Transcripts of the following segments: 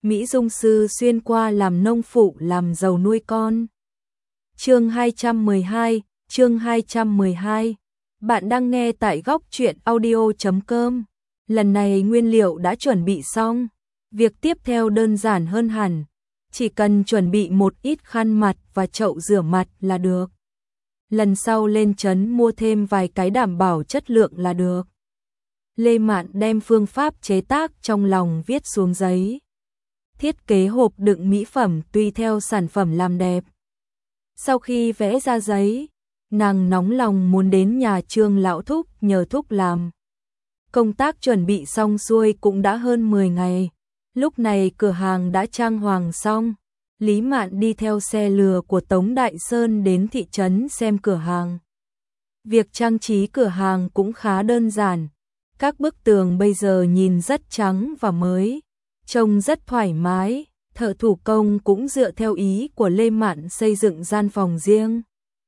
Mỹ dung sư xuyên qua làm nông phụ làm giàu nuôi con. Chương 212, chương 212. Bạn đang nghe tại Góc Truyện Audio.com. Lần này nguyên liệu đã chuẩn bị xong. Việc tiếp theo đơn giản hơn hẳn. Chỉ cần chuẩn bị một ít khăn mặt và chậu rửa mặt là được. Lần sau lên trấn mua thêm vài cái đảm bảo chất lượng là được. Lê Mạn đem phương pháp chế tác trong lòng viết xuống giấy. Thiết kế hộp đựng mỹ phẩm tùy theo sản phẩm làm đẹp. Sau khi vẽ ra giấy, nàng nóng lòng muốn đến nhà Trương lão thúc nhờ thúc làm. Công tác chuẩn bị xong xuôi cũng đã hơn 10 ngày. Lúc này cửa hàng đã trang hoàng xong. Lý Mạn đi theo xe lừa của Tống Đại Sơn đến thị trấn xem cửa hàng. Việc trang trí cửa hàng cũng khá đơn giản. Các bức tường bây giờ nhìn rất trắng và mới, trông rất thoải mái. Thợ thủ công cũng dựa theo ý của Lê Mạn xây dựng gian phòng riêng.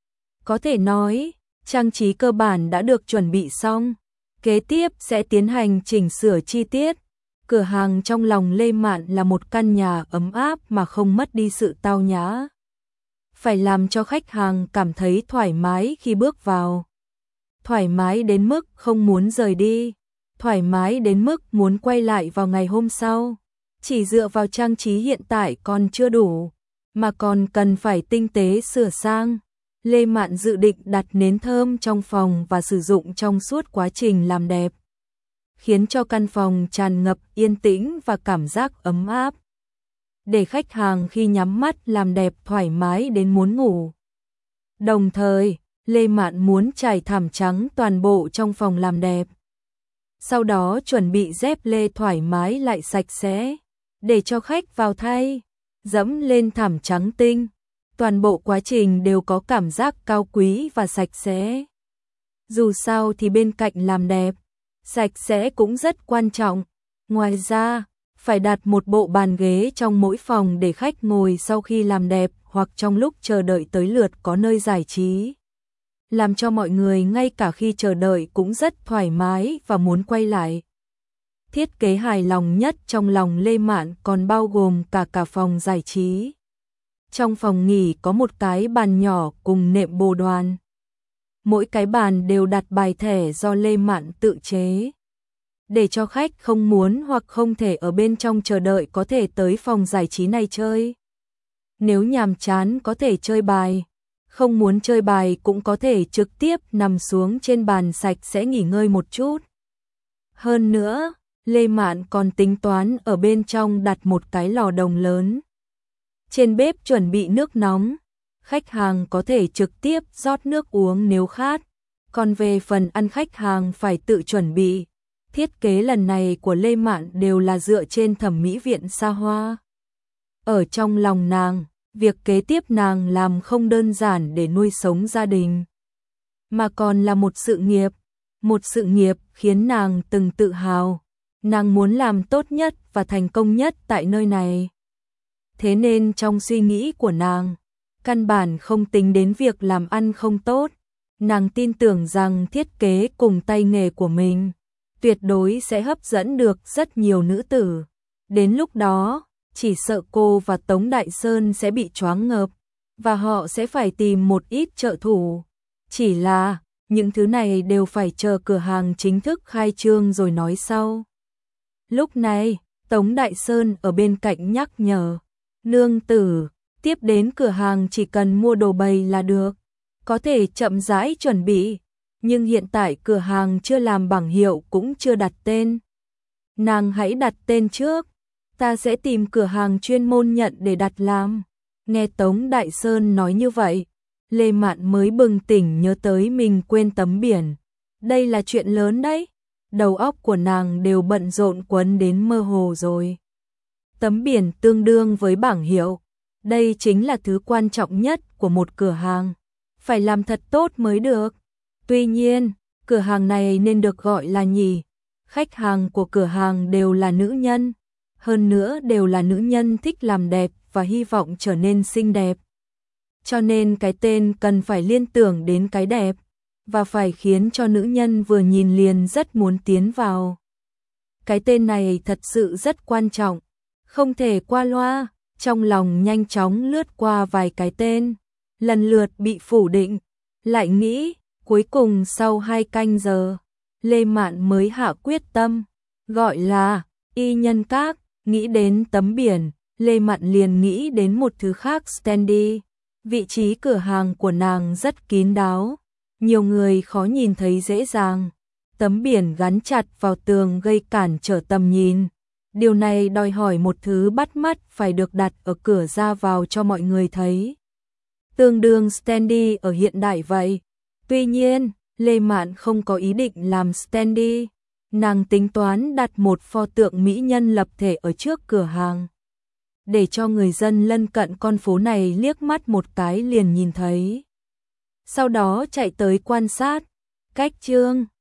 Có thể nói, trang trí cơ bản đã được chuẩn bị xong. Kế tiếp sẽ tiến hành chỉnh sửa chi tiết. Cửa hàng trong lòng Lê Mạn là một căn nhà ấm áp mà không mất đi sự tao nhã. Phải làm cho khách hàng cảm thấy thoải mái khi bước vào. Thoải mái đến mức không muốn rời đi. Thoải mái đến mức muốn quay lại vào ngày hôm sau. Chỉ dựa vào trang trí hiện tại còn chưa đủ, mà còn cần phải tinh tế sửa sang. Lê Mạn dự định đặt nến thơm trong phòng và sử dụng trong suốt quá trình làm đẹp, khiến cho căn phòng tràn ngập yên tĩnh và cảm giác ấm áp, để khách hàng khi nhắm mắt làm đẹp thoải mái đến muốn ngủ. Đồng thời, Lê Mạn muốn trải thảm trắng toàn bộ trong phòng làm đẹp. Sau đó chuẩn bị dép lê thoải mái lại sạch sẽ, để cho khách vào thay, dẫm lên thảm trắng tinh. Toàn bộ quá trình đều có cảm giác cao quý và sạch sẽ. Dù sao thì bên cạnh làm đẹp, sạch sẽ cũng rất quan trọng. Ngoài ra, phải đặt một bộ bàn ghế trong mỗi phòng để khách ngồi sau khi làm đẹp hoặc trong lúc chờ đợi tới lượt có nơi giải trí. Làm cho mọi người ngay cả khi chờ đợi cũng rất thoải mái và muốn quay lại. Thiết kế hài lòng nhất trong lòng Lê Mạn còn bao gồm cả phòng giải trí. Trong phòng nghỉ có một cái bàn nhỏ cùng nệm bồ đoàn. Mỗi cái bàn đều đặt bài thẻ do Lê Mạn tự chế, để cho khách không muốn hoặc không thể ở bên trong chờ đợi có thể tới phòng giải trí này chơi. Nếu nhàm chán có thể chơi bài, không muốn chơi bài cũng có thể trực tiếp nằm xuống trên bàn sạch sẽ nghỉ ngơi một chút. Hơn nữa, Lê Mạn còn tính toán ở bên trong đặt một cái lò đồng lớn. Trên bếp chuẩn bị nước nóng, khách hàng có thể trực tiếp rót nước uống nếu khát. Còn về phần ăn khách hàng phải tự chuẩn bị. Thiết kế lần này của Lê Mạn đều là dựa trên thẩm mỹ viện xa hoa. Ở trong lòng nàng, việc kế tiếp nàng làm không đơn giản để nuôi sống gia đình, mà còn là một sự nghiệp khiến nàng từng tự hào. Nàng muốn làm tốt nhất và thành công nhất tại nơi này. Thế nên trong suy nghĩ của nàng, căn bản không tính đến việc làm ăn không tốt. Nàng tin tưởng rằng thiết kế cùng tay nghề của mình tuyệt đối sẽ hấp dẫn được rất nhiều nữ tử. Đến lúc đó, chỉ sợ cô và Tống Đại Sơn sẽ bị choáng ngợp, và họ sẽ phải tìm một ít trợ thủ. Chỉ là, những thứ này đều phải chờ cửa hàng chính thức khai trương rồi nói sau. Lúc này, Tống Đại Sơn ở bên cạnh nhắc nhở, nương tử, tiếp đến cửa hàng chỉ cần mua đồ bày là được, có thể chậm rãi chuẩn bị, nhưng hiện tại cửa hàng chưa làm bảng hiệu cũng chưa đặt tên. Nàng hãy đặt tên trước, ta sẽ tìm cửa hàng chuyên môn nhận để đặt làm. Nghe Tống Đại Sơn nói như vậy, Lê Mạn mới bừng tỉnh nhớ tới mình quên tấm biển. Đây là chuyện lớn đấy. Đầu óc của nàng đều bận rộn quấn đến mơ hồ rồi. Tấm biển tương đương với bảng hiệu. Đây chính là thứ quan trọng nhất của một cửa hàng. Phải làm thật tốt mới được. Tuy nhiên, cửa hàng này nên được gọi là nhỉ. Khách hàng của cửa hàng đều là nữ nhân. Hơn nữa đều là nữ nhân thích làm đẹp và hy vọng trở nên xinh đẹp. Cho nên cái tên cần phải liên tưởng đến cái đẹp, và phải khiến cho nữ nhân vừa nhìn liền rất muốn tiến vào. Cái tên này thật sự rất quan trọng. không thể qua loa, trong lòng nhanh chóng lướt qua vài cái tên, lần lượt bị phủ định, lại nghĩ, cuối cùng sau 2 canh giờ, Lê Mạn mới hạ quyết tâm, gọi là Y Nhân Các, nghĩ đến tấm biển, Lê Mạn liền nghĩ đến một thứ khác standee, vị trí cửa hàng của nàng rất kín đáo, nhiều người khó nhìn thấy dễ dàng, tấm biển gắn chặt vào tường gây cản trở tầm nhìn. Điều này đòi hỏi một thứ bắt mắt phải được đặt ở cửa ra vào cho mọi người thấy. Tương đương standee ở hiện đại vậy. Tuy nhiên, Lê Mạn không có ý định làm standee. Nàng tính toán đặt một pho tượng mỹ nhân lập thể ở trước cửa hàng. Để cho người dân lân cận con phố này liếc mắt một cái liền nhìn thấy. Sau đó chạy tới quan sát. Cách chương